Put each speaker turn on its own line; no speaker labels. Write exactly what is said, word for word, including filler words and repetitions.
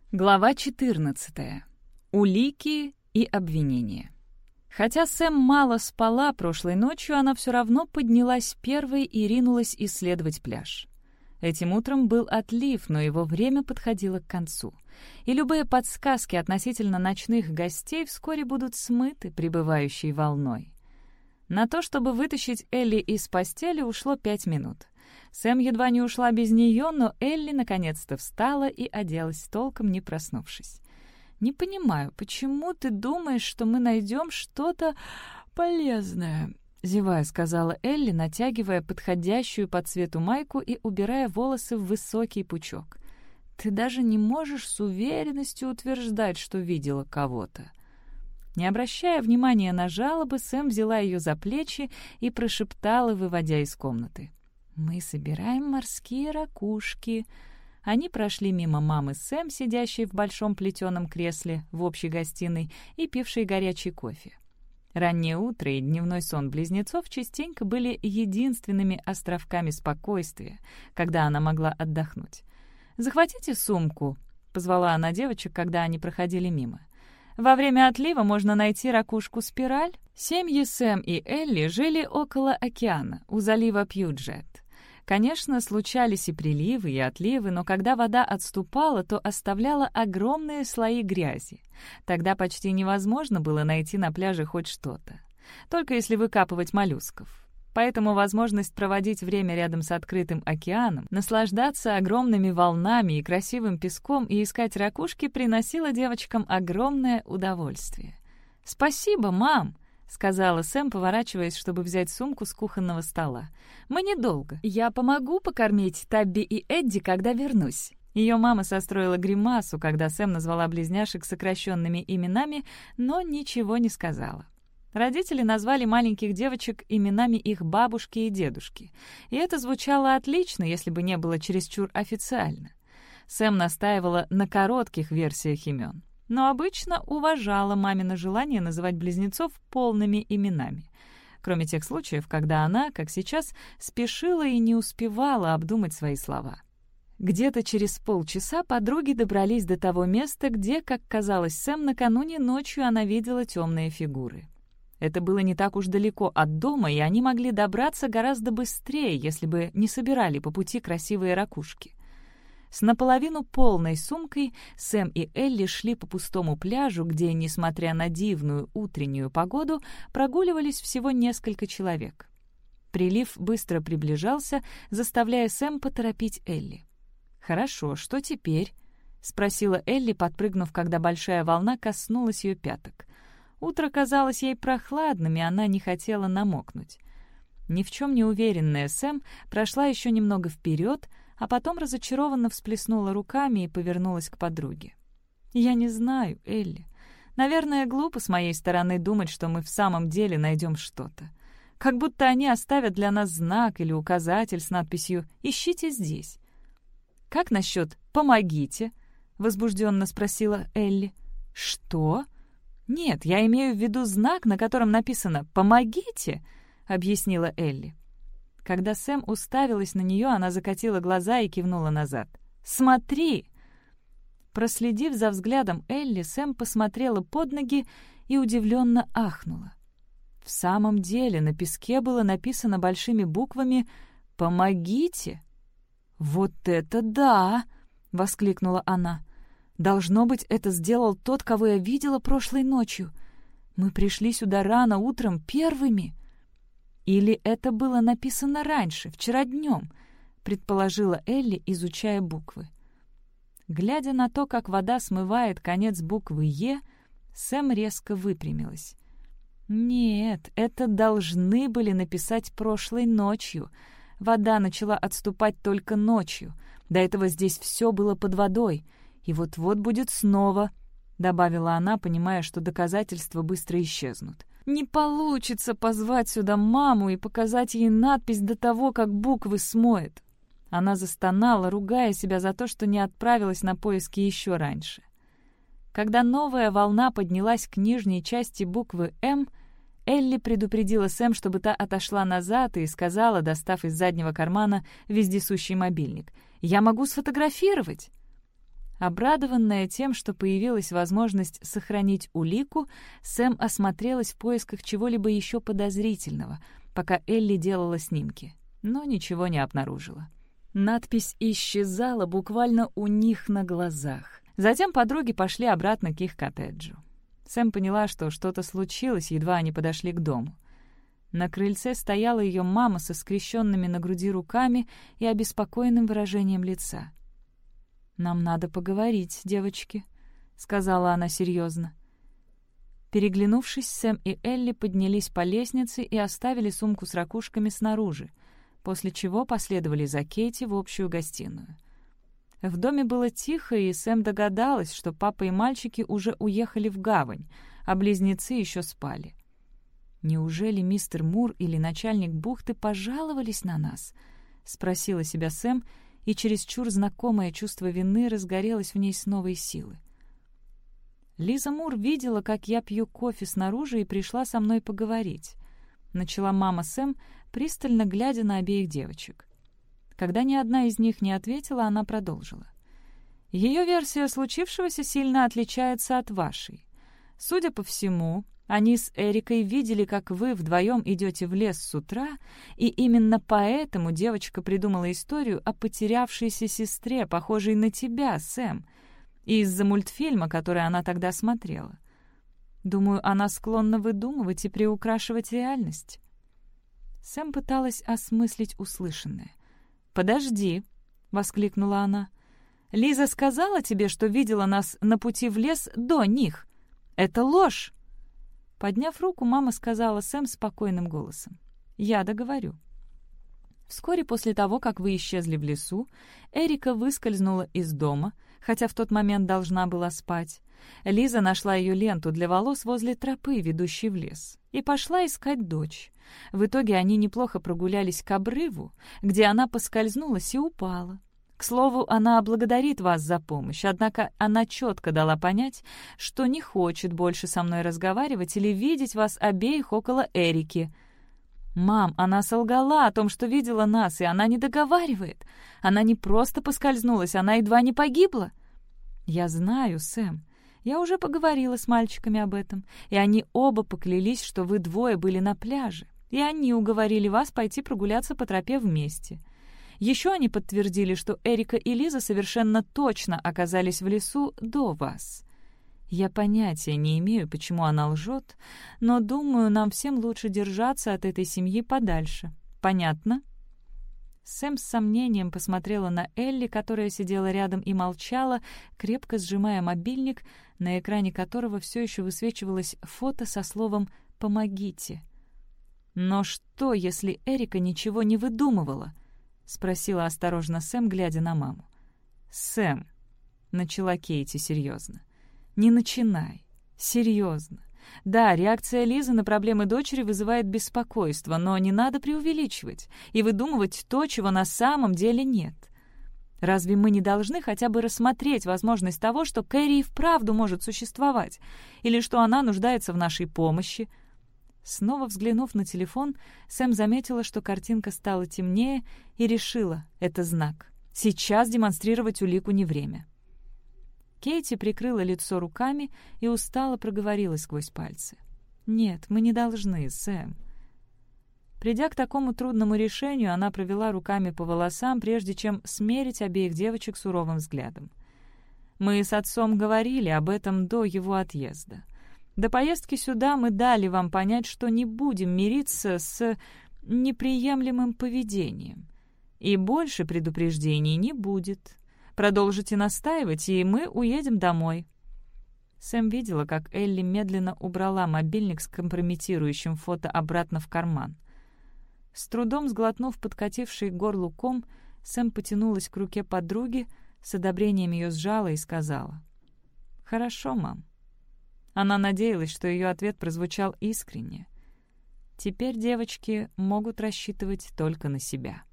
Глава четырнадцатая. Улики и обвинения. Хотя Сэм мало спала прошлой ночью, она все равно поднялась первой и ринулась исследовать пляж. Этим утром был отлив, но его время подходило к концу. И любые подсказки относительно ночных гостей вскоре будут смыты прибывающей волной. На то, чтобы вытащить Элли из постели, ушло пять минут. Сэм едва не ушла без нее, но Элли наконец-то встала и оделась, толком не проснувшись. «Не понимаю, почему ты думаешь, что мы найдем что-то полезное?» — зевая, сказала Элли, натягивая подходящую по цвету майку и убирая волосы в высокий пучок. «Ты даже не можешь с уверенностью утверждать, что видела кого-то». Не обращая внимания на жалобы, Сэм взяла ее за плечи и прошептала, выводя из комнаты. «Мы собираем морские ракушки». Они прошли мимо мамы Сэм, сидящей в большом плетеном кресле в общей гостиной и пившей горячий кофе. Раннее утро и дневной сон близнецов частенько были единственными островками спокойствия, когда она могла отдохнуть. «Захватите сумку», — позвала она девочек, когда они проходили мимо. «Во время отлива можно найти ракушку-спираль». Семьи Сэм и Элли жили около океана, у залива Пьюджет. Конечно, случались и приливы, и отливы, но когда вода отступала, то оставляла огромные слои грязи. Тогда почти невозможно было найти на пляже хоть что-то. Только если выкапывать моллюсков. Поэтому возможность проводить время рядом с открытым океаном, наслаждаться огромными волнами и красивым песком и искать ракушки приносила девочкам огромное удовольствие. «Спасибо, мам!» — сказала Сэм, поворачиваясь, чтобы взять сумку с кухонного стола. «Мы недолго. Я помогу покормить Табби и Эдди, когда вернусь». Ее мама состроила гримасу, когда Сэм назвала близняшек сокращенными именами, но ничего не сказала. Родители назвали маленьких девочек именами их бабушки и дедушки, и это звучало отлично, если бы не было чересчур официально. Сэм настаивала на коротких версиях имен, но обычно уважала мамино желание называть близнецов полными именами, кроме тех случаев, когда она, как сейчас, спешила и не успевала обдумать свои слова. Где-то через полчаса подруги добрались до того места, где, как казалось Сэм, накануне ночью она видела темные фигуры. Это было не так уж далеко от дома, и они могли добраться гораздо быстрее, если бы не собирали по пути красивые ракушки. С наполовину полной сумкой Сэм и Элли шли по пустому пляжу, где, несмотря на дивную утреннюю погоду, прогуливались всего несколько человек. Прилив быстро приближался, заставляя Сэм поторопить Элли. «Хорошо, что теперь?» — спросила Элли, подпрыгнув, когда большая волна коснулась ее пяток. Утро казалось ей прохладным, и она не хотела намокнуть. Ни в чем не уверенная Сэм прошла еще немного вперед, а потом разочарованно всплеснула руками и повернулась к подруге. «Я не знаю, Элли. Наверное, глупо с моей стороны думать, что мы в самом деле найдем что-то. Как будто они оставят для нас знак или указатель с надписью «Ищите здесь». «Как насчет «помогите»?» — возбужденно спросила Элли. «Что?» «Нет, я имею в виду знак, на котором написано «Помогите», — объяснила Элли. Когда Сэм уставилась на нее, она закатила глаза и кивнула назад. «Смотри!» Проследив за взглядом Элли, Сэм посмотрела под ноги и удивленно ахнула. В самом деле на песке было написано большими буквами «Помогите». «Вот это да!» — воскликнула она. «Должно быть, это сделал тот, кого я видела прошлой ночью. Мы пришли сюда рано утром первыми». «Или это было написано раньше, вчера днем», — предположила Элли, изучая буквы. Глядя на то, как вода смывает конец буквы «Е», Сэм резко выпрямилась. «Нет, это должны были написать прошлой ночью. Вода начала отступать только ночью. До этого здесь все было под водой. И вот-вот будет снова», — добавила она, понимая, что доказательства быстро исчезнут. «Не получится позвать сюда маму и показать ей надпись до того, как буквы смоет». Она застонала, ругая себя за то, что не отправилась на поиски еще раньше. Когда новая волна поднялась к нижней части буквы «М», Элли предупредила Сэм, чтобы та отошла назад, и сказала, достав из заднего кармана вездесущий мобильник: «Я могу сфотографировать». Обрадованная тем, что появилась возможность сохранить улику, Сэм осмотрелась в поисках чего-либо еще подозрительного, пока Элли делала снимки, но ничего не обнаружила. Надпись исчезала буквально у них на глазах. Затем подруги пошли обратно к их коттеджу. Сэм поняла, что что-то случилось, едва они подошли к дому. На крыльце стояла ее мама со скрещенными на груди руками и обеспокоенным выражением лица. «Нам надо поговорить, девочки», — сказала она серьезно. Переглянувшись, Сэм и Элли поднялись по лестнице и оставили сумку с ракушками снаружи, после чего последовали за Кейти в общую гостиную. В доме было тихо, и Сэм догадалась, что папа и мальчики уже уехали в гавань, а близнецы еще спали. «Неужели мистер Мур или начальник бухты пожаловались на нас?» — спросила себя Сэм, и чересчур знакомое чувство вины разгорелось в ней с новой силы. «Лиза Мур видела, как я пью кофе снаружи, и пришла со мной поговорить», — начала мама Сэм, пристально глядя на обеих девочек. Когда ни одна из них не ответила, она продолжила. «Ее версия случившегося сильно отличается от вашей. Судя по всему, они с Эрикой видели, как вы вдвоем идете в лес с утра, и именно поэтому девочка придумала историю о потерявшейся сестре, похожей на тебя, Сэм, из-за мультфильма, который она тогда смотрела. Думаю, она склонна выдумывать и приукрашивать реальность». Сэм пыталась осмыслить услышанное. «Подожди», — воскликнула она. «Лиза сказала тебе, что видела нас на пути в лес до них. Это ложь!» Подняв руку, мама сказала Сэм спокойным голосом. «Я договорю». Вскоре после того, как вы исчезли в лесу, Эрика выскользнула из дома, хотя в тот момент должна была спать. Лиза нашла ее ленту для волос возле тропы, ведущей в лес, и пошла искать дочь. В итоге они неплохо прогулялись к обрыву, где она поскользнулась и упала. К слову, она благодарит вас за помощь, однако она четко дала понять, что не хочет больше со мной разговаривать или видеть вас обеих около Эрики. «Мам, она солгала о том, что видела нас, и она не договаривает. Она не просто поскользнулась, она едва не погибла». «Я знаю, Сэм. Я уже поговорила с мальчиками об этом, и они оба поклялись, что вы двое были на пляже, и они уговорили вас пойти прогуляться по тропе вместе. Еще они подтвердили, что Эрика и Лиза совершенно точно оказались в лесу до вас. Я понятия не имею, почему она лжет, но думаю, нам всем лучше держаться от этой семьи подальше. Понятно?» Сэм с сомнением посмотрела на Элли, которая сидела рядом и молчала, крепко сжимая мобильник, на экране которого все еще высвечивалось фото со словом «Помогите». «Но что, если Эрика ничего не выдумывала?» — спросила осторожно Сэм, глядя на маму. «Сэм», — начала Кейти серьезно, — «не начинай. Серьезно. Да, реакция Лизы на проблемы дочери вызывает беспокойство, но не надо преувеличивать и выдумывать то, чего на самом деле нет. Разве мы не должны хотя бы рассмотреть возможность того, что Кэрри и вправду может существовать, или что она нуждается в нашей помощи?» Снова взглянув на телефон, Сэм заметила, что картинка стала темнее, и решила — это знак. Сейчас демонстрировать улику не время. Кейти прикрыла лицо руками и устало проговорила сквозь пальцы. «Нет, мы не должны, Сэм». Придя к такому трудному решению, она провела руками по волосам, прежде чем смерить обеих девочек суровым взглядом. «Мы с отцом говорили об этом до его отъезда. До поездки сюда мы дали вам понять, что не будем мириться с неприемлемым поведением. И больше предупреждений не будет. Продолжите настаивать, и мы уедем домой». Сэм видела, как Элли медленно убрала мобильник с компрометирующим фото обратно в карман. С трудом сглотнув подкативший к горлу ком, Сэм потянулась к руке подруги, с одобрением ее сжала и сказала: «Хорошо, мам». Она надеялась, что ее ответ прозвучал искренне. Теперь девочки могут рассчитывать только на себя.